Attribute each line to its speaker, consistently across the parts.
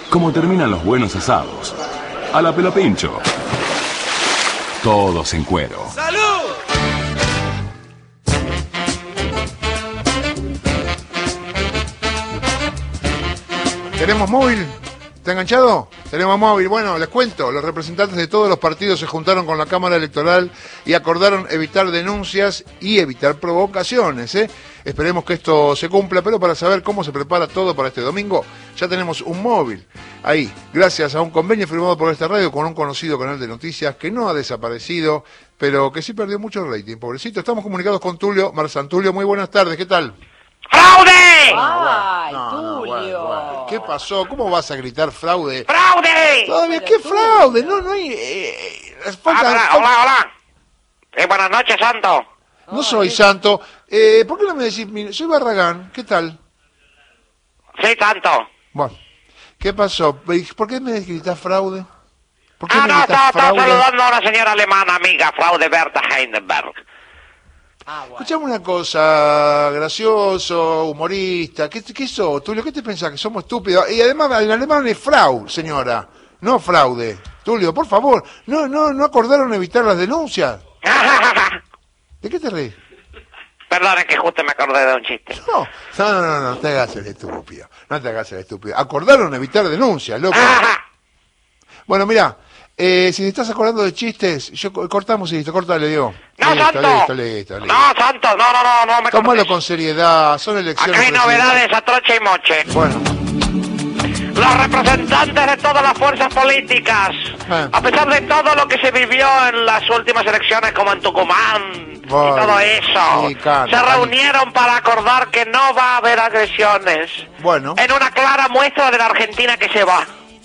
Speaker 1: Como terminan los buenos asados. A la pelo pincho. Todos en cuero.
Speaker 2: ¡Salud!
Speaker 3: ¿Tenemos móvil? ¿Está enganchado? Tenemos móvil. Bueno, les cuento, los representantes de todos los partidos se juntaron con la Cámara Electoral y acordaron evitar denuncias y evitar provocaciones, ¿eh? Esperemos que esto se cumpla, pero para saber cómo se prepara todo para este domingo, ya tenemos un móvil ahí, gracias a un convenio firmado por esta radio con un conocido canal de noticias que no ha desaparecido, pero que sí perdió mucho rating, pobrecito. Estamos comunicados con Tulio Marzán. Tulio, muy buenas tardes, ¿qué tal?
Speaker 4: ¡Fraude!
Speaker 5: ¡Ay,
Speaker 3: No,
Speaker 5: Tulio!
Speaker 3: bueno. ¿Qué pasó? ¿Cómo vas a gritar fraude?
Speaker 4: ¡Fraude!
Speaker 3: Todavía, ¿qué fraude? No hay...
Speaker 4: Hola. Buenas noches, Santo.
Speaker 3: No soy santo. ¿Por qué no me decís? Soy Barragán. ¿Qué tal?
Speaker 4: Sí, Santo.
Speaker 3: Bueno, ¿qué pasó? ¿Por qué me gritás fraude? ¿Por qué me
Speaker 4: No,
Speaker 3: gritás
Speaker 4: estaba
Speaker 3: fraude?
Speaker 4: saludando a una señora alemana amiga, Fraude Berta Heidenberg.
Speaker 3: Escuchame una cosa, gracioso, humorista. ¿Qué sos, Tulio? ¿Qué te pensás? ¿Que somos estúpidos? Y además, en alemán es Frau, señora. No fraude. Tulio, por favor. ¿No acordaron evitar las denuncias? ¿De qué te reís?
Speaker 4: Perdone que justo me acordé de un chiste.
Speaker 3: No te hagas el estúpido. No te hagas el estúpido. Acordaron evitar denuncias, loco. Bueno, mira, si te estás acordando de chistes, cortamos y listo, córtale, Diego.
Speaker 4: No, Santo.
Speaker 3: Listo.
Speaker 4: No, Santo, no me
Speaker 3: Tómalo
Speaker 4: cortes.
Speaker 3: con seriedad, son elecciones.
Speaker 4: Acá hay novedades a troche y moche.
Speaker 3: Bueno,
Speaker 4: Los representantes de todas las fuerzas políticas, a pesar de todo lo que se vivió en las últimas elecciones, como en Tucumán y todo eso,
Speaker 3: sí, claro,
Speaker 4: se reunieron para acordar que no va a haber agresiones.
Speaker 3: Bueno.
Speaker 4: En una clara muestra de la Argentina que se va.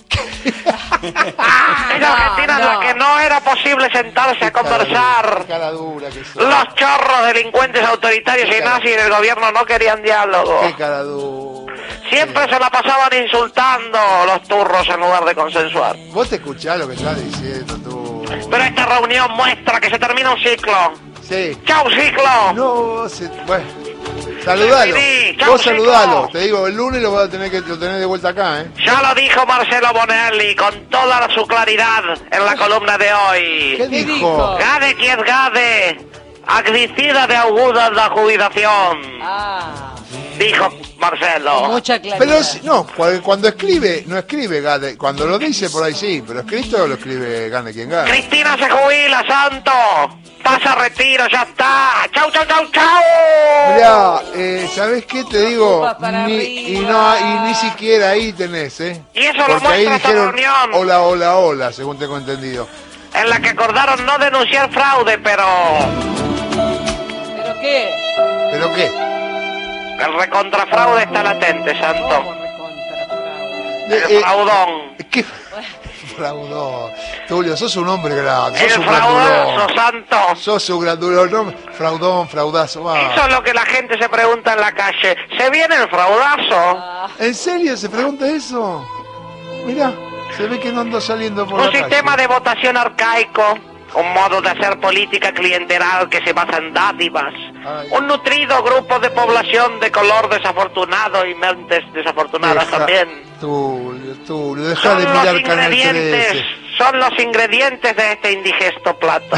Speaker 4: Esa Argentina en la que no era posible sentarse a conversar.
Speaker 3: Qué cara dura que sos.
Speaker 4: Los chorros, delincuentes autoritarios y nazis del gobierno no querían diálogo.
Speaker 3: Qué cara dura.
Speaker 4: Siempre se la pasaban insultando los turros en lugar de consensuar.
Speaker 3: Vos te escuchás lo que estás diciendo, tú.
Speaker 4: Pero esta reunión muestra que se termina un ciclo.
Speaker 3: Sí.
Speaker 4: ¡Chau, ciclo!
Speaker 3: No, bueno. Saludalo.
Speaker 4: Sí, chau,
Speaker 3: Vos saludalo.
Speaker 4: chico.
Speaker 3: Te digo, el lunes lo tenés de vuelta acá, ¿eh?
Speaker 4: Ya lo dijo Marcelo Bonelli con toda su claridad en la columna de hoy.
Speaker 3: ¿Qué dijo?
Speaker 4: Gade quien gade, agdicida de aguda la jubilación. Dijo Marcelo.
Speaker 5: Mucha claridad.
Speaker 3: Pero no, cuando escribe, no escribe Gade. Cuando lo dice por ahí sí, pero escrito lo escribe Gane quien gane.
Speaker 4: Cristina se jubila, Santo. Pasa retiro, ya está. ¡Chau!
Speaker 3: Mirá, ¿sabés qué te digo?
Speaker 5: Para
Speaker 3: Y
Speaker 5: arriba.
Speaker 3: ni siquiera ahí tenés, ¿eh?
Speaker 4: Y eso lo
Speaker 3: Porque ahí
Speaker 4: muestra esta
Speaker 3: dijeron
Speaker 4: reunión.
Speaker 3: hola, según tengo entendido.
Speaker 4: En la que acordaron no denunciar fraude, pero
Speaker 5: ¿Pero qué?
Speaker 3: ¿Pero qué?
Speaker 4: el recontrafraude está latente, Santo.
Speaker 5: ¿Cómo recontrafraude?
Speaker 4: El fraudón.
Speaker 3: ¿Qué? Fraudón. Tulio, sos un hombre grande.
Speaker 4: El
Speaker 3: Sos un
Speaker 4: fraudazo,
Speaker 3: grandulón.
Speaker 4: Santo.
Speaker 3: Sos un grandulón. No, fraudón, fraudazo. Va.
Speaker 4: Eso es lo que la gente se pregunta en la calle. ¿Se viene el fraudazo?
Speaker 3: ¿En serio se pregunta eso? Mirá, se ve que no ando saliendo por la
Speaker 4: Un sistema
Speaker 3: calle.
Speaker 4: de votación arcaico. Un modo de hacer política clientelar que se basa en dádivas.
Speaker 3: Ay.
Speaker 4: Un nutrido grupo de población de color desafortunado y mentes desafortunadas también.
Speaker 3: Tulio, deja de mirar Canal 13.
Speaker 4: Son los ingredientes de este indigesto plato.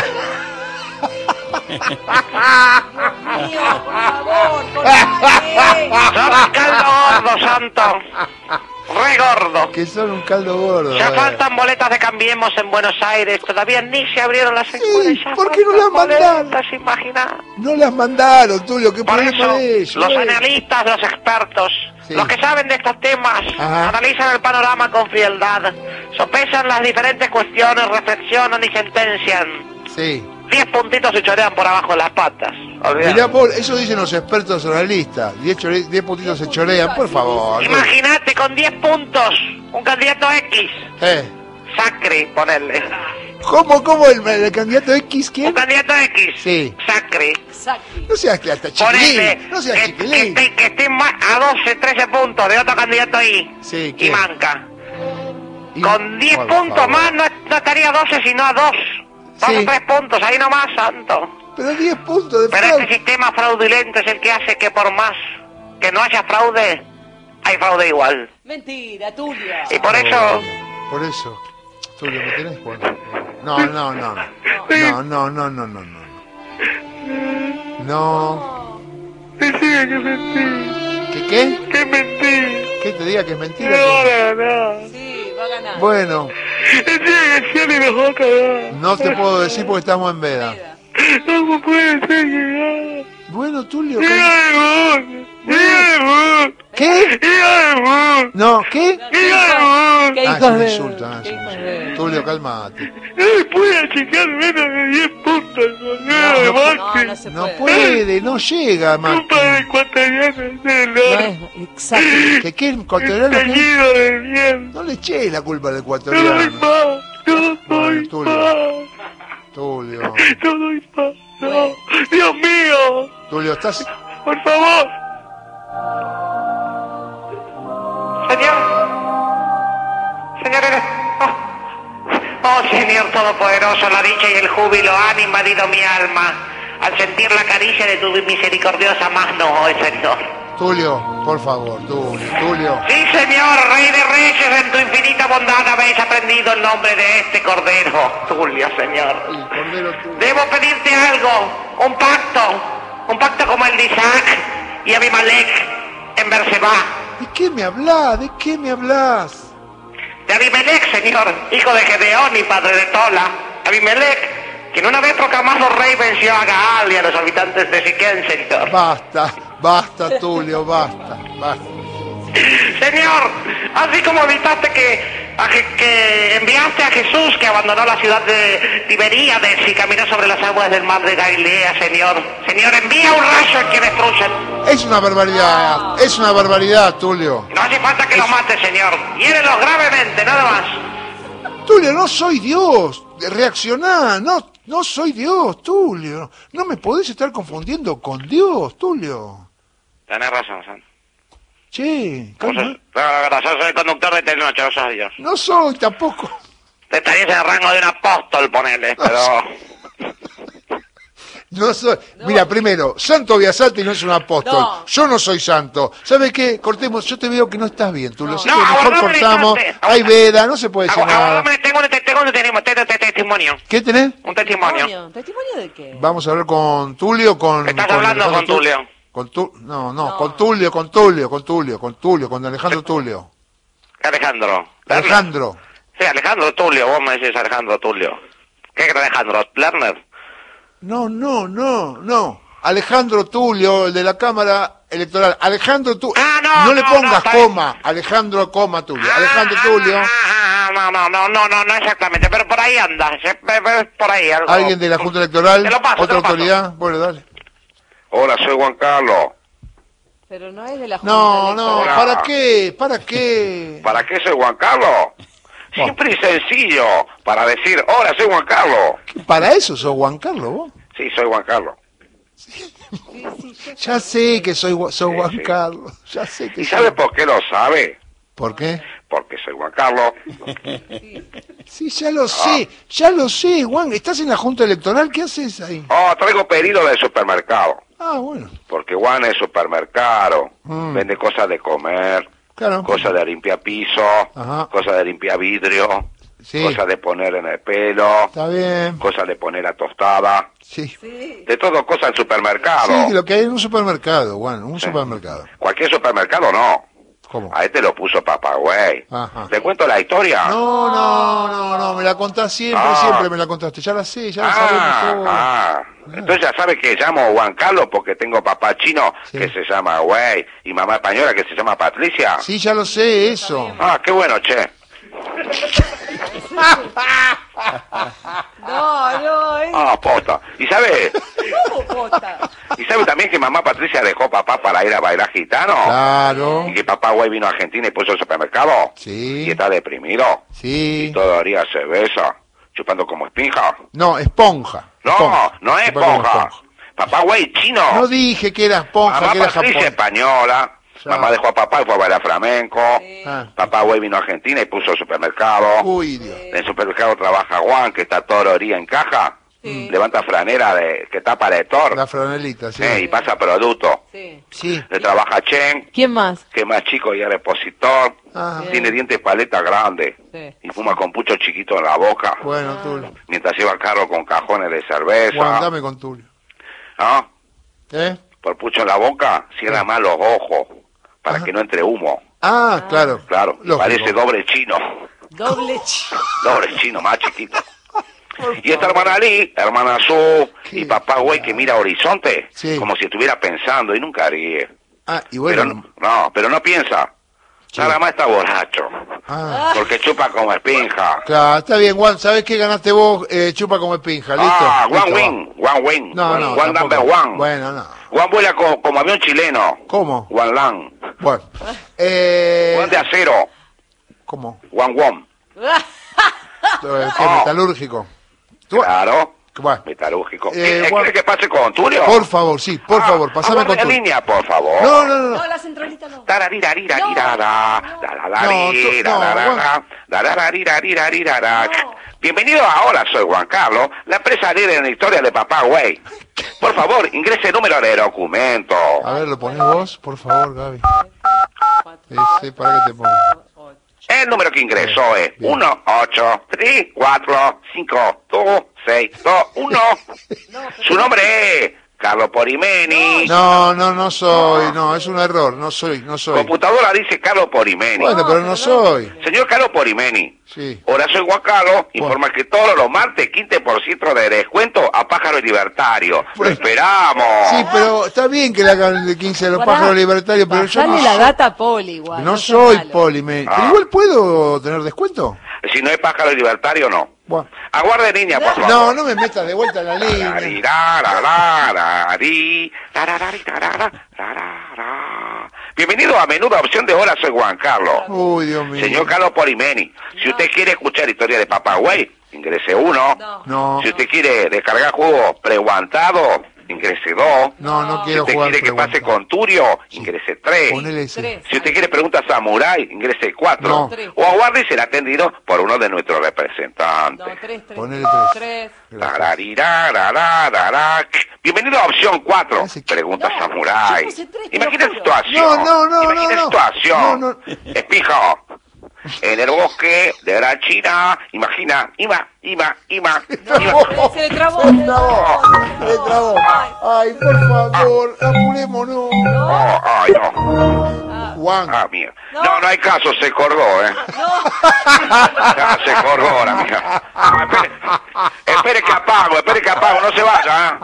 Speaker 5: Mío, por favor, cortale.
Speaker 4: Son un caldo gordo, Santo. Re gordo.
Speaker 3: Que son un caldo gordo.
Speaker 4: Ya
Speaker 3: bueno.
Speaker 4: faltan boletas de Cambiemos en Buenos Aires. Todavía ni se abrieron las escuelas. Ya
Speaker 3: ¿por qué no las
Speaker 4: faltan
Speaker 3: mandaron?
Speaker 4: boletas, imagina.
Speaker 3: No las mandaron, Tulio, qué
Speaker 4: Por
Speaker 3: problema
Speaker 4: eso,
Speaker 3: de ellos.
Speaker 4: los analistas, los expertos,
Speaker 3: Sí.
Speaker 4: los que saben de estos temas,
Speaker 3: Ajá.
Speaker 4: analizan el panorama con frialdad, sopesan las diferentes cuestiones, reflexionan y sentencian.
Speaker 3: Sí.
Speaker 4: 10 puntitos se chorean por abajo de las patas. Olvidate.
Speaker 3: Mirá, eso dicen los expertos analistas. 10 puntitos se chorean, por favor.
Speaker 4: Imagínate con 10 puntos, un candidato X. Sacre, ponerle.
Speaker 3: ¿Cómo el candidato X
Speaker 4: Un
Speaker 3: quién?
Speaker 4: candidato X.
Speaker 3: Sí.
Speaker 4: Sacre.
Speaker 3: No seas que hasta
Speaker 4: Ponele
Speaker 3: chiquilín. No seas
Speaker 4: que
Speaker 3: chiquilín.
Speaker 4: esté a 12, 13 puntos de otro candidato ahí.
Speaker 3: Sí,
Speaker 4: Y
Speaker 3: ¿quién?
Speaker 4: manca.
Speaker 3: Y-
Speaker 4: Con 10
Speaker 3: por
Speaker 4: puntos
Speaker 3: favor.
Speaker 4: más no estaría a 12 sino a 2. 2
Speaker 3: Sí.
Speaker 4: o 3 puntos, ahí nomás, Santo.
Speaker 3: Pero 10 puntos de
Speaker 4: Pero
Speaker 3: fraude.
Speaker 4: este sistema fraudulento es el que hace que por más que no haya fraude, hay fraude igual.
Speaker 5: Mentira, Tulio.
Speaker 4: Y por eso...
Speaker 3: Por eso. Tulio, ¿me tenés, Juan? No. No.
Speaker 4: Decía que mentí.
Speaker 3: ¿Qué?
Speaker 4: Que mentí.
Speaker 3: ¿Qué te diga que es mentira?
Speaker 4: No.
Speaker 5: Sí, va a ganar.
Speaker 3: Bueno,
Speaker 4: Decía que Scioli nos va a cagar.
Speaker 3: no te puedo decir porque estamos en veda.
Speaker 4: ¿Cómo puede ser que
Speaker 3: Bueno, Tulio,
Speaker 4: gane?
Speaker 3: ¿qué? No, ¿qué?
Speaker 5: ¿Qué
Speaker 3: Ah,
Speaker 5: hijos
Speaker 3: es un
Speaker 5: de...
Speaker 3: insulto.
Speaker 5: ¿Qué hijos de...
Speaker 3: Tulio, cálmate.
Speaker 4: No puede achicar menos de 10 puntos.
Speaker 5: No se
Speaker 3: No
Speaker 5: puede.
Speaker 3: puede, no llega, Mati.
Speaker 4: Culpa de ecuatoriano de
Speaker 5: No
Speaker 4: los
Speaker 5: es exacto.
Speaker 3: ¿Qué ecuatoriano? ¿Qué?
Speaker 4: teñido de miel.
Speaker 3: No le eché la culpa al
Speaker 4: No doy
Speaker 3: ecuatoriano.
Speaker 4: paz. No doy
Speaker 3: Tulio.
Speaker 4: paz.
Speaker 3: Tulio,
Speaker 4: No doy paz. No. Dios mío.
Speaker 3: Tulio, estás...
Speaker 4: Por favor. Señor, oh Señor Todopoderoso, la dicha y el júbilo han invadido mi alma al sentir la caricia de tu misericordiosa mano, oh Señor.
Speaker 3: Tulio, por favor, Tulio.
Speaker 4: Sí, Señor, Rey de Reyes, en tu infinita bondad habéis aprendido el nombre de este cordero, Tulio, Señor.
Speaker 3: El cordero Tulio.
Speaker 4: Debo pedirte algo, un pacto como el de Isaac y Abimelech en Berseba.
Speaker 3: ¿De qué me hablas? ¿De qué me hablas?
Speaker 4: De Abimelech, Señor, hijo de Gedeón y padre de Tola. Abimelech, quien una vez proclamado rey venció a Gaal y a los habitantes de Siquén, Señor.
Speaker 3: Basta, Tulio, basta.
Speaker 4: Señor, así como evitaste que enviaste a Jesús, que abandonó la ciudad de Tiberíades y caminó sobre las aguas del mar de Galilea, Señor. Señor, envía un rayo que destruya.
Speaker 3: Es una barbaridad, Tulio.
Speaker 4: No hace falta que lo mate, Señor. Hiérelos gravemente, nada más.
Speaker 3: Tulio, no soy Dios. Reaccioná, no soy Dios, Tulio. No me podés estar confundiendo con Dios, Tulio.
Speaker 4: Tenés razón, San.
Speaker 3: Che, calma.
Speaker 4: Yo soy el conductor de Telenoche, no sos Dios.
Speaker 3: No soy tampoco.
Speaker 4: Te estarías en el rango de un apóstol, ponele, pero...
Speaker 3: No soy. Mira, primero, Santo Biasati no es un apóstol.
Speaker 5: No.
Speaker 3: Yo no soy santo. ¿Sabe qué? Cortemos. Yo te veo que no estás bien, Tulio. Así
Speaker 4: No,
Speaker 3: que mejor
Speaker 4: abordame el
Speaker 3: cortamos.
Speaker 4: instante.
Speaker 3: Hay veda, no se puede decir nada.
Speaker 4: Tengo un testimonio.
Speaker 3: ¿Qué tenés?
Speaker 4: Un testimonio.
Speaker 5: ¿Testimonio de qué?
Speaker 3: Vamos a hablar con Tulio, con...
Speaker 4: Estás hablando con Tulio.
Speaker 3: No, con Tulio, con Alejandro Tulio.
Speaker 4: Alejandro.
Speaker 3: Alejandro.
Speaker 4: Sí, Alejandro Tulio, vos me decís Alejandro Tulio. ¿Qué es Alejandro? ¿Lerner?
Speaker 3: No. Alejandro Tulio, el de la Cámara Electoral. Alejandro Tulio.
Speaker 4: Ah,
Speaker 3: no le pongas
Speaker 4: está
Speaker 3: coma. Alejandro, coma Tulio. Alejandro Tulio.
Speaker 4: No exactamente, pero por ahí anda. Por ahí algo.
Speaker 3: ¿Alguien de la Junta Electoral?
Speaker 4: Te lo paso,
Speaker 3: ¿Otra
Speaker 4: te lo paso.
Speaker 3: autoridad? Bueno, dale.
Speaker 2: Hola, soy Juan Carlos.
Speaker 5: Pero no es de la Junta
Speaker 3: No,
Speaker 5: Electoral.
Speaker 3: ¿para qué? ¿Para qué?
Speaker 2: ¿Para qué soy Juan Carlos? Simple y sencillo, para decir, hola, soy Juan Carlos.
Speaker 3: ¿Para eso sos Juan Carlos vos?
Speaker 2: Sí, soy Juan Carlos.
Speaker 3: Ya sé que sos Juan
Speaker 2: sí.
Speaker 3: Carlos. Ya sé que
Speaker 2: ¿Y
Speaker 3: sos-
Speaker 2: sabe por qué lo sabe?
Speaker 3: ¿Por qué?
Speaker 2: Porque soy Juan Carlos.
Speaker 3: Sí, ya lo sé, Juan. ¿Estás en la Junta Electoral? ¿Qué haces ahí?
Speaker 2: Oh, traigo pedido del supermercado.
Speaker 3: Ah, bueno.
Speaker 2: Porque Juan es supermercado. Vende cosas de comer,
Speaker 3: Claro.
Speaker 2: cosas de limpiar piso,
Speaker 3: Ajá.
Speaker 2: cosas de limpiar vidrio,
Speaker 3: Sí.
Speaker 2: cosas de poner en el pelo,
Speaker 3: Está bien.
Speaker 2: cosas de poner a tostada.
Speaker 3: Sí.
Speaker 5: Sí.
Speaker 2: De todo, cosas del supermercado.
Speaker 3: Sí, lo que hay en un supermercado, Juan. Un supermercado.
Speaker 2: Cualquier supermercado no.
Speaker 3: ¿Cómo?
Speaker 2: A este lo puso Papá Güey.
Speaker 3: Ajá.
Speaker 2: ¿Le cuento la historia?
Speaker 3: No, me la contás siempre me la contaste. Ya la sé, ya la sabemos todo.
Speaker 2: Entonces ya sabe que llamo Juan Carlos porque tengo papá chino
Speaker 3: Sí.
Speaker 2: que se llama Güey y mamá española que se llama Patricia.
Speaker 3: Sí, ya lo sé, eso.
Speaker 2: Ah, qué bueno, che.
Speaker 5: No, es...
Speaker 2: Ah, posta. ¿Y sabe
Speaker 5: ¿Cómo posta?
Speaker 2: también que mamá Patricia dejó papá para ir a bailar gitano?
Speaker 3: Claro.
Speaker 2: Y que papá Güey vino a Argentina y puso el supermercado.
Speaker 3: Sí.
Speaker 2: Y está deprimido.
Speaker 3: Sí.
Speaker 2: Y todavía se besa, chupando como espinja.
Speaker 3: No, esponja.
Speaker 2: No,
Speaker 3: Esponja.
Speaker 2: no es
Speaker 3: Chupa como
Speaker 2: esponja. Papá Güey chino.
Speaker 3: No dije que era esponja,
Speaker 2: Mamá
Speaker 3: que era
Speaker 2: Patricia
Speaker 3: Japón.
Speaker 2: española.
Speaker 3: Ya.
Speaker 2: Mamá dejó a papá y fue a bailar flamenco.
Speaker 3: Ah.
Speaker 2: Papá Güey vino a Argentina y puso el supermercado.
Speaker 3: Uy, Dios.
Speaker 2: En el supermercado trabaja Juan, que está todo el día en caja.
Speaker 5: Sí.
Speaker 2: levanta franera que tapa de Thor,
Speaker 3: La franelita, sí.
Speaker 2: y pasa producto.
Speaker 5: Sí.
Speaker 3: Sí.
Speaker 2: Le trabaja Chen,
Speaker 5: ¿Quién más?
Speaker 2: que es más chico y es repositor.
Speaker 3: Ah,
Speaker 2: Tiene dientes paleta grandes.
Speaker 5: Sí.
Speaker 2: Y fuma con pucho chiquito en la boca.
Speaker 3: bueno, Tulio.
Speaker 2: Mientras lleva carro con cajones de cerveza.
Speaker 3: Juan, dame con Tulio.
Speaker 2: ¿Ah?
Speaker 3: ¿Eh?
Speaker 2: Por pucho en la boca, cierra más los ojos. Para
Speaker 3: Ajá.
Speaker 2: que no entre humo.
Speaker 3: Ah, claro.
Speaker 2: Claro.
Speaker 3: Lógico.
Speaker 2: Parece doble chino.
Speaker 5: Doble
Speaker 2: Doble chino, más chiquito. Y esta hermana Lee, hermana Su
Speaker 3: ¿Qué?
Speaker 2: y papá güey que mira horizonte.
Speaker 3: Sí.
Speaker 2: Como si estuviera pensando y nunca ríe.
Speaker 3: Ah, y bueno.
Speaker 2: Pero no piensa.
Speaker 3: Sí.
Speaker 2: Nada más está borracho.
Speaker 3: Ah,
Speaker 2: Porque chupa como espinja.
Speaker 3: claro, está bien, Juan. ¿Sabés qué ganaste vos? Chupa como espinja, ¿listo?
Speaker 2: Ah,
Speaker 3: Listo,
Speaker 2: one win.
Speaker 3: No, no.
Speaker 2: One
Speaker 3: tampoco.
Speaker 2: number one.
Speaker 3: Bueno, no.
Speaker 2: Juan vuela como avión chileno.
Speaker 3: ¿Cómo?
Speaker 2: One Lang.
Speaker 3: Bueno.
Speaker 2: Juan de acero.
Speaker 3: ¿Cómo?
Speaker 2: One Wom.
Speaker 3: ¿Qué, metalúrgico? ¿Tú?
Speaker 2: Claro.
Speaker 3: Bueno.
Speaker 2: Metalúrgico.
Speaker 3: Juan-
Speaker 2: ¿Quiere que pase con Tulio?
Speaker 3: Por favor, sí, por favor, pasame
Speaker 2: aguarde
Speaker 3: con
Speaker 2: en
Speaker 3: Tulio.
Speaker 2: línea, por favor.
Speaker 3: No, no, no,
Speaker 5: No,
Speaker 3: no.
Speaker 5: la centralita no.
Speaker 2: Bienvenido a Ahora Soy Juan Carlos, la empresa líder en la historia de Papá Güey. Por favor, ingrese el número de documento.
Speaker 3: A ver, ¿lo ponés vos? Por favor, Gaby. Para que te ponga.
Speaker 2: El número que ingresó es
Speaker 3: Bien.
Speaker 2: 183452621. Su nombre es Carlos Porimeni.
Speaker 3: No soy, no, es un error, no soy.
Speaker 2: Computadora dice Carlos Porimeni.
Speaker 3: Bueno, pero no soy.
Speaker 2: Señor Carlos Porimeni.
Speaker 3: Sí.
Speaker 2: Ahora soy Juan Carlos, informa que todos los martes 15% de descuento a Pájaro Libertario. Lo esperamos.
Speaker 3: Sí, pero está bien que le hagan el de 15 de los
Speaker 5: Pará,
Speaker 3: pájaros libertarios, pero yo
Speaker 5: bajale
Speaker 3: no,
Speaker 5: la data Poli igual.
Speaker 3: no
Speaker 5: sos
Speaker 3: soy
Speaker 5: malo.
Speaker 3: Polimen.
Speaker 2: Ah.
Speaker 3: Pero igual puedo tener descuento.
Speaker 2: Si no es Pájaro Libertario, no.
Speaker 3: Bueno.
Speaker 2: Aguarde niña, por favor.
Speaker 3: No, no me metas de vuelta en la línea.
Speaker 2: Bienvenido a Menuda Opción de Hora Soy Juan Carlos.
Speaker 3: Uy, Dios mío.
Speaker 2: Señor Carlos Porimeni, si usted quiere escuchar historia de Papá Güey, ingrese 1.
Speaker 5: No.
Speaker 3: No,
Speaker 2: Si usted quiere descargar juegos preguantado, ingrese 2.
Speaker 3: no
Speaker 2: Si
Speaker 3: quiero
Speaker 2: usted
Speaker 3: jugar.
Speaker 2: quiere que pase
Speaker 3: pregunta.
Speaker 2: con Turio, ingrese 3.
Speaker 3: Ponele ese.
Speaker 5: 3.
Speaker 2: Si usted quiere preguntas samurai, ingrese 4.
Speaker 3: No.
Speaker 2: O aguarde y será atendido por uno de nuestros representantes.
Speaker 5: No, 3.
Speaker 3: Ponele 3.
Speaker 5: 3.
Speaker 2: Tararirararara. Bienvenido a opción 4.
Speaker 3: Ese-
Speaker 2: Pregunta
Speaker 5: No,
Speaker 2: samurai.
Speaker 5: yo puse 3, te lo
Speaker 2: Imagina
Speaker 5: juro.
Speaker 2: situación.
Speaker 3: No.
Speaker 2: Imagina situación.
Speaker 3: No.
Speaker 2: Espijo. En el bosque de la China. Imagina. Ima.
Speaker 5: Se le trabó.
Speaker 3: Se le trabó. Ay, por favor, apurémonos.
Speaker 2: Oh, ay, no.
Speaker 3: Juan.
Speaker 2: Ah, mía. No hay caso, se colgó, Ya se colgó ahora, mija. Espere que apago, no se vaya,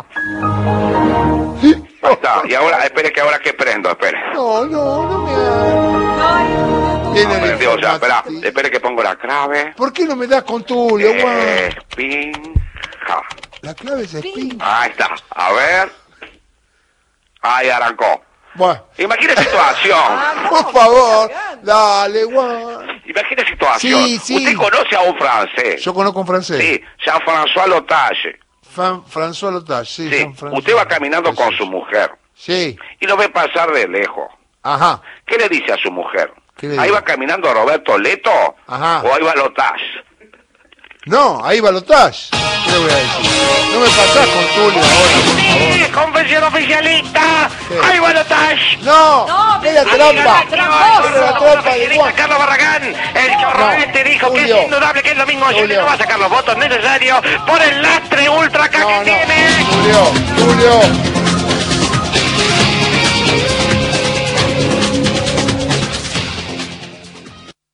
Speaker 2: Ahí está, y ahora, espere que prendo, espere.
Speaker 3: No me hagas. Viene el
Speaker 2: Prendió ya,
Speaker 3: informativo.
Speaker 2: espere que pongo la clave.
Speaker 3: ¿Por qué no me das con Tulio, Juan?
Speaker 2: Espinja.
Speaker 3: La clave es spin.
Speaker 2: Ahí está, a ver. Ahí arrancó.
Speaker 3: Bueno,
Speaker 2: Imagine situación.
Speaker 3: por favor, dale, Juan.
Speaker 2: Imagine situación.
Speaker 3: Sí.
Speaker 2: Usted conoce a un francés.
Speaker 3: Yo conozco un francés.
Speaker 2: Sí, Jean-François Lotage.
Speaker 3: François Lotage, sí.
Speaker 2: Sí,
Speaker 3: Jean-François.
Speaker 2: usted va caminando con su mujer
Speaker 3: Sí,
Speaker 2: y lo ve pasar de lejos.
Speaker 3: ajá.
Speaker 2: ¿Qué le dice a su mujer?
Speaker 3: ¿Qué le
Speaker 2: ¿Ahí
Speaker 3: dice?
Speaker 2: va caminando Roberto Leto?
Speaker 3: Ajá.
Speaker 2: ¿O ahí va Lotage?
Speaker 3: No, ahí va Lotage. ¿Qué le voy a decir? No me pasás con Tulio ahora, por favor.
Speaker 4: Confesión oficialista.
Speaker 3: Sí.
Speaker 4: ¡Ahí va Lotage!
Speaker 3: No,
Speaker 5: No,
Speaker 3: es la
Speaker 5: pero-
Speaker 3: trampa.
Speaker 5: tramposo.
Speaker 3: Es la trampa de Juan.
Speaker 4: Carlos Barragán, el que horrormente dijo que
Speaker 3: Julio.
Speaker 4: es indudable que es domingo ayer
Speaker 3: Julio.
Speaker 4: no va a sacar los votos necesarios por el lastre ultra acá que tiene.
Speaker 3: Tulio.